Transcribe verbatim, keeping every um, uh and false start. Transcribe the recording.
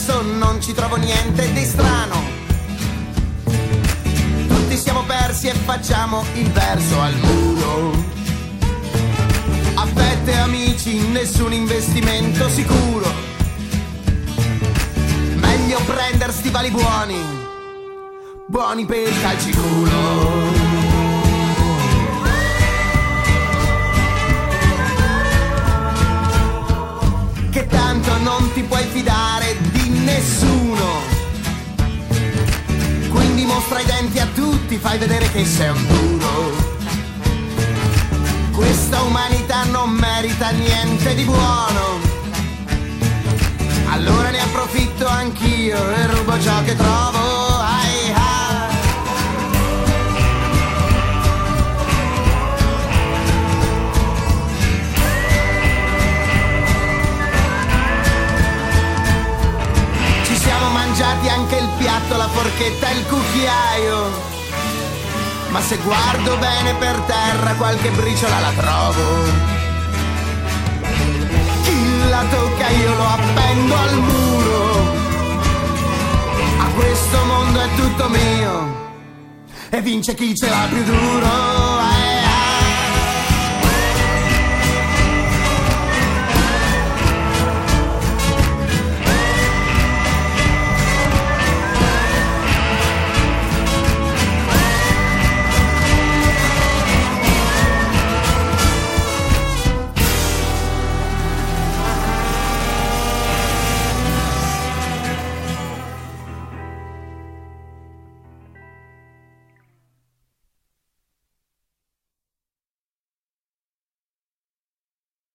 diverso, non ci trovo niente di strano. Tutti siamo persi e facciamo il verso al muro. Affette amici, nessun investimento sicuro. Meglio prendere stivali buoni, buoni per il calciculo. Che tanto non ti puoi fidare di nessuno, quindi mostra i denti a tutti, fai vedere che sei un duro. Questa umanità non merita niente di buono, allora ne approfitto anch'io e rubo ciò che trovo. Ai, ai. Ci siamo mangiati anche il piatto, la forchetta e il cucchiaio, ma se guardo bene per terra qualche briciola la trovo. Chi la tocca io lo appendo al muro. A questo mondo è tutto mio e vince chi ce l'ha più duro.